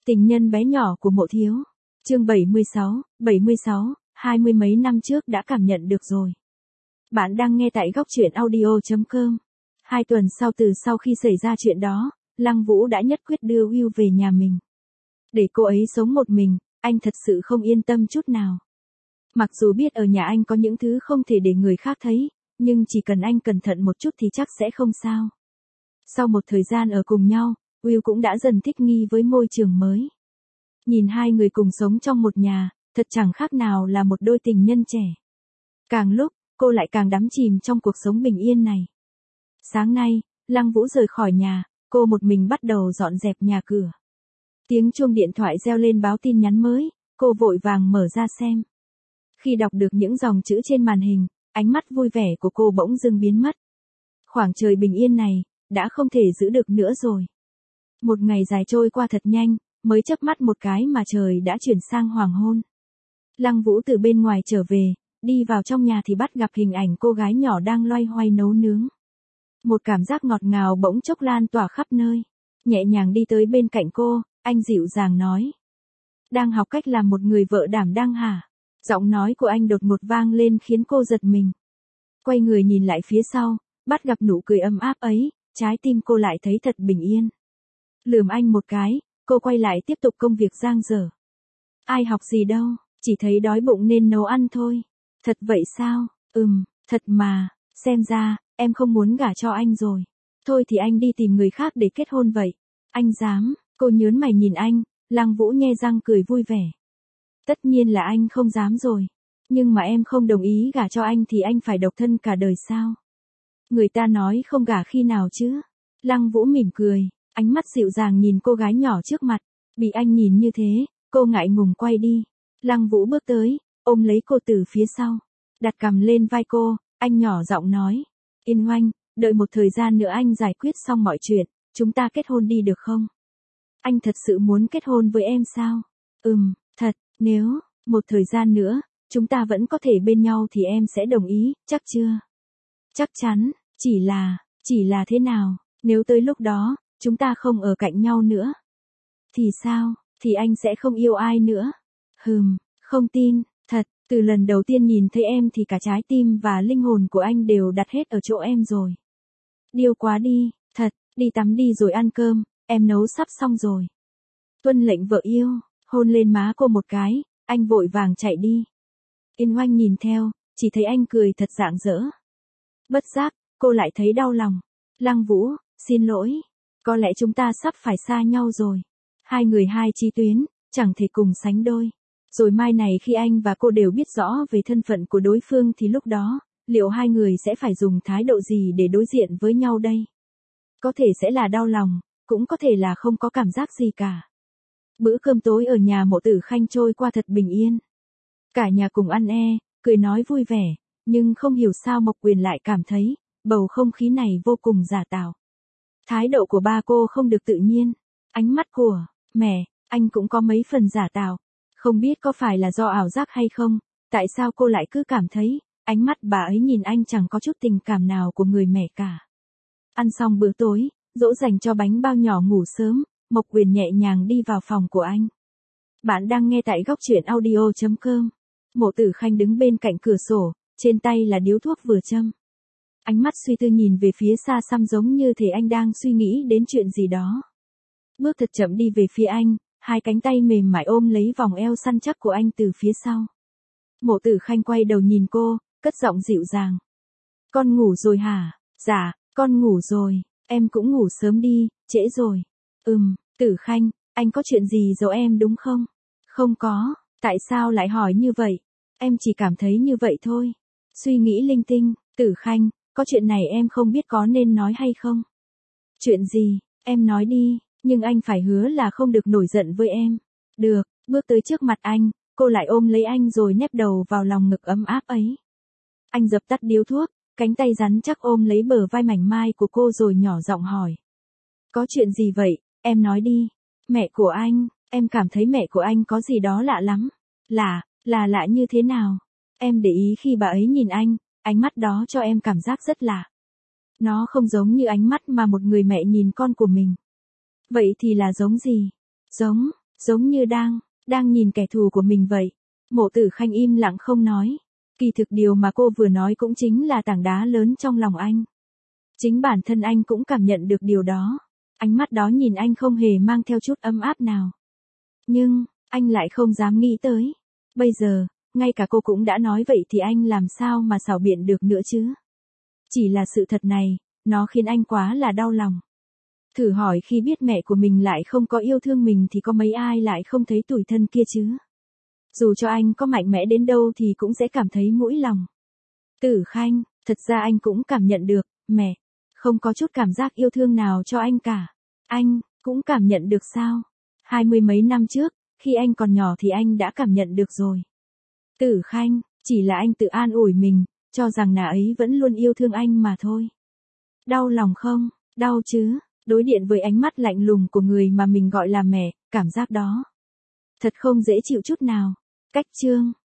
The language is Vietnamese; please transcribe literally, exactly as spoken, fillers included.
Tình nhân bé nhỏ của Mộ Thiếu. Chương bảy mươi sáu, bảy mươi sáu, hai mươi mấy năm trước đã cảm nhận được rồi. Bạn đang nghe tại góc truyện audio chấm com. Hai tuần sau từ sau khi xảy ra chuyện đó, Lăng Vũ đã nhất quyết đưa Will về nhà mình. Để cô ấy sống một mình, anh thật sự không yên tâm chút nào. Mặc dù biết ở nhà anh có những thứ không thể để người khác thấy, nhưng chỉ cần anh cẩn thận một chút thì chắc sẽ không sao. Sau một thời gian ở cùng nhau, Will cũng đã dần thích nghi với môi trường mới. Nhìn hai người cùng sống trong một nhà, thật chẳng khác nào là một đôi tình nhân trẻ. Càng lúc, cô lại càng đắm chìm trong cuộc sống bình yên này. Sáng nay, Lăng Vũ rời khỏi nhà, cô một mình bắt đầu dọn dẹp nhà cửa. Tiếng chuông điện thoại reo lên báo tin nhắn mới, cô vội vàng mở ra xem. Khi đọc được những dòng chữ trên màn hình, ánh mắt vui vẻ của cô bỗng dưng biến mất. Khoảng trời bình yên này, đã không thể giữ được nữa rồi. Một ngày dài trôi qua thật nhanh, mới chớp mắt một cái mà trời đã chuyển sang hoàng hôn. Lăng Vũ từ bên ngoài trở về, đi vào trong nhà thì bắt gặp hình ảnh cô gái nhỏ đang loay hoay nấu nướng. Một cảm giác ngọt ngào bỗng chốc lan tỏa khắp nơi. Nhẹ nhàng đi tới bên cạnh cô, anh dịu dàng nói. Đang học cách làm một người vợ đảm đang hả? Giọng nói của anh đột ngột vang lên khiến cô giật mình. Quay người nhìn lại phía sau, bắt gặp nụ cười ấm áp ấy, trái tim cô lại thấy thật bình yên. Lườm anh một cái, cô quay lại tiếp tục công việc dang dở. Ai học gì đâu, chỉ thấy đói bụng nên nấu ăn thôi. Thật vậy sao? Ừm, thật mà, xem ra, em không muốn gả cho anh rồi. Thôi thì anh đi tìm người khác để kết hôn vậy. Anh dám, cô nhớn mày nhìn anh, Lăng Vũ nhe răng cười vui vẻ. Tất nhiên là anh không dám rồi. Nhưng mà em không đồng ý gả cho anh thì anh phải độc thân cả đời sao? Người ta nói không gả khi nào chứ? Lăng Vũ mỉm cười, ánh mắt dịu dàng nhìn cô gái nhỏ trước mặt. Bị anh nhìn như thế, cô ngại ngùng quay đi. Lăng Vũ bước tới, ôm lấy cô từ phía sau. Đặt cằm lên vai cô, anh nhỏ giọng nói. Yên Oanh, đợi một thời gian nữa anh giải quyết xong mọi chuyện, chúng ta kết hôn đi được không? Anh thật sự muốn kết hôn với em sao? Ừm, thật, nếu, một thời gian nữa, chúng ta vẫn có thể bên nhau thì em sẽ đồng ý, chắc chưa? Chắc chắn, chỉ là, chỉ là thế nào, nếu tới lúc đó, chúng ta không ở cạnh nhau nữa. Thì sao, thì anh sẽ không yêu ai nữa. Hừm, không tin, thật, từ lần đầu tiên nhìn thấy em thì cả trái tim và linh hồn của anh đều đặt hết ở chỗ em rồi. Điêu quá đi, thật, đi tắm đi rồi ăn cơm, em nấu sắp xong rồi. Tuân lệnh vợ yêu, hôn lên má cô một cái, anh vội vàng chạy đi. Yên Oanh nhìn theo, chỉ thấy anh cười thật rạng rỡ. Bất giác, cô lại thấy đau lòng. Lăng Vũ, xin lỗi, có lẽ chúng ta sắp phải xa nhau rồi. Hai người hai chi tuyến, chẳng thể cùng sánh đôi. Rồi mai này khi anh và cô đều biết rõ về thân phận của đối phương thì lúc đó, liệu hai người sẽ phải dùng thái độ gì để đối diện với nhau đây? Có thể sẽ là đau lòng, cũng có thể là không có cảm giác gì cả. Bữa cơm tối ở nhà Mộ Tử Khanh trôi qua thật bình yên. Cả nhà cùng ăn e, cười nói vui vẻ, nhưng không hiểu sao Mộc Quyền lại cảm thấy, bầu không khí này vô cùng giả tạo. Thái độ của ba cô không được tự nhiên, ánh mắt của mẹ, anh cũng có mấy phần giả tạo. Không biết có phải là do ảo giác hay không, tại sao cô lại cứ cảm thấy, ánh mắt bà ấy nhìn anh chẳng có chút tình cảm nào của người mẹ cả. Ăn xong bữa tối, dỗ dành cho bánh bao nhỏ ngủ sớm, Mộc Quyền nhẹ nhàng đi vào phòng của anh. Bạn đang nghe tại góc truyện audio chấm com. Mộ Tử Khanh đứng bên cạnh cửa sổ, trên tay là điếu thuốc vừa châm. Ánh mắt suy tư nhìn về phía xa xăm giống như thể anh đang suy nghĩ đến chuyện gì đó. Bước thật chậm đi về phía anh, hai cánh tay mềm mại ôm lấy vòng eo săn chắc của anh từ phía sau. Mộ Tử Khanh quay đầu nhìn cô, cất giọng dịu dàng. Con ngủ rồi hả? Dạ, con ngủ rồi, em cũng ngủ sớm đi, trễ rồi. Ừm, Tử Khanh, anh có chuyện gì giấu em đúng không? Không có, tại sao lại hỏi như vậy? Em chỉ cảm thấy như vậy thôi. Suy nghĩ linh tinh, Tử Khanh, có chuyện này em không biết có nên nói hay không? Chuyện gì, em nói đi, nhưng anh phải hứa là không được nổi giận với em. Được, bước tới trước mặt anh, cô lại ôm lấy anh rồi nép đầu vào lòng ngực ấm áp ấy. Anh dập tắt điếu thuốc, cánh tay rắn chắc ôm lấy bờ vai mảnh mai của cô rồi nhỏ giọng hỏi. Có chuyện gì vậy, em nói đi. Mẹ của anh, em cảm thấy mẹ của anh có gì đó lạ lắm. Lạ, là lạ như thế nào? Em để ý khi bà ấy nhìn anh, ánh mắt đó cho em cảm giác rất lạ. Nó không giống như ánh mắt mà một người mẹ nhìn con của mình. Vậy thì là giống gì? Giống, Giống như đang, đang nhìn kẻ thù của mình vậy. Mộ Tử Khanh im lặng không nói. Kỳ thực điều mà cô vừa nói cũng chính là tảng đá lớn trong lòng anh. Chính bản thân anh cũng cảm nhận được điều đó. Ánh mắt đó nhìn anh không hề mang theo chút ấm áp nào. Nhưng, anh lại không dám nghĩ tới. Bây giờ, ngay cả cô cũng đã nói vậy thì anh làm sao mà xảo biện được nữa chứ? Chỉ là sự thật này, nó khiến anh quá là đau lòng. Thử hỏi khi biết mẹ của mình lại không có yêu thương mình thì có mấy ai lại không thấy tủi thân kia chứ? Dù cho anh có mạnh mẽ đến đâu thì cũng sẽ cảm thấy mũi lòng. Tử Khanh, thật ra anh cũng cảm nhận được, mẹ, không có chút cảm giác yêu thương nào cho anh cả. Anh, cũng cảm nhận được sao? Hai mươi mấy năm trước, khi anh còn nhỏ thì anh đã cảm nhận được rồi. Tử Khanh, chỉ là anh tự an ủi mình, cho rằng nàng ấy vẫn luôn yêu thương anh mà thôi. Đau lòng không? Đau chứ, đối diện với ánh mắt lạnh lùng của người mà mình gọi là mẹ, cảm giác đó thật không dễ chịu chút nào. Cách chương